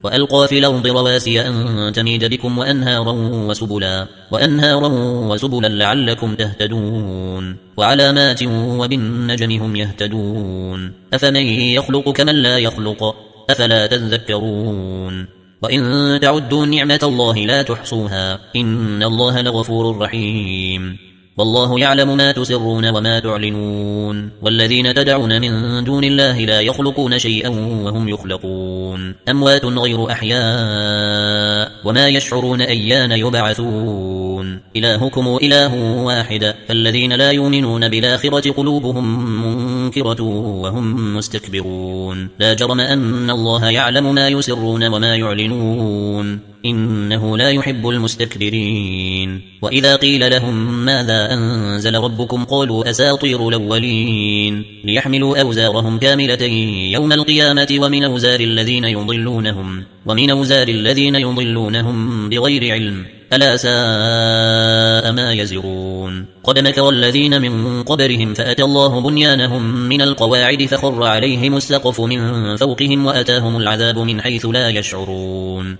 وألقى في الأرض رواسي أن تميد بكم وأنهارا وسبلا لعلكم تهتدون وعلامات وبالنجم هم يهتدون أفمن يخلق كمن لا يخلق أفلا تذكرون وإن تعدوا نعمة الله لا تحصوها إن الله لغفور رحيم والله يعلم ما تسرون وما تعلنون والذين تدعون من دون الله لا يخلقون شيئا وهم يخلقون أموات غير أحياء وما يشعرون أيان يبعثون إلهكم إله واحد فالذين لا يؤمنون بالآخرة قلوبهم منكرة وهم مستكبرون لا جرم أن الله يعلم ما يسرون وما يعلنون إنه لا يحب المستكبرين وإذا قيل لهم ماذا أنزل ربكم قالوا أساطير الأولين ليحملوا أوزارهم كاملة يوم القيامة ومن أوزار الذين يضلونهم بغير علم ألا ساء ما يزرون قد مكر الذين من قبلهم فأتى الله بنيانهم من القواعد فخر عليهم السقف من فوقهم وأتاهم العذاب من حيث لا يشعرون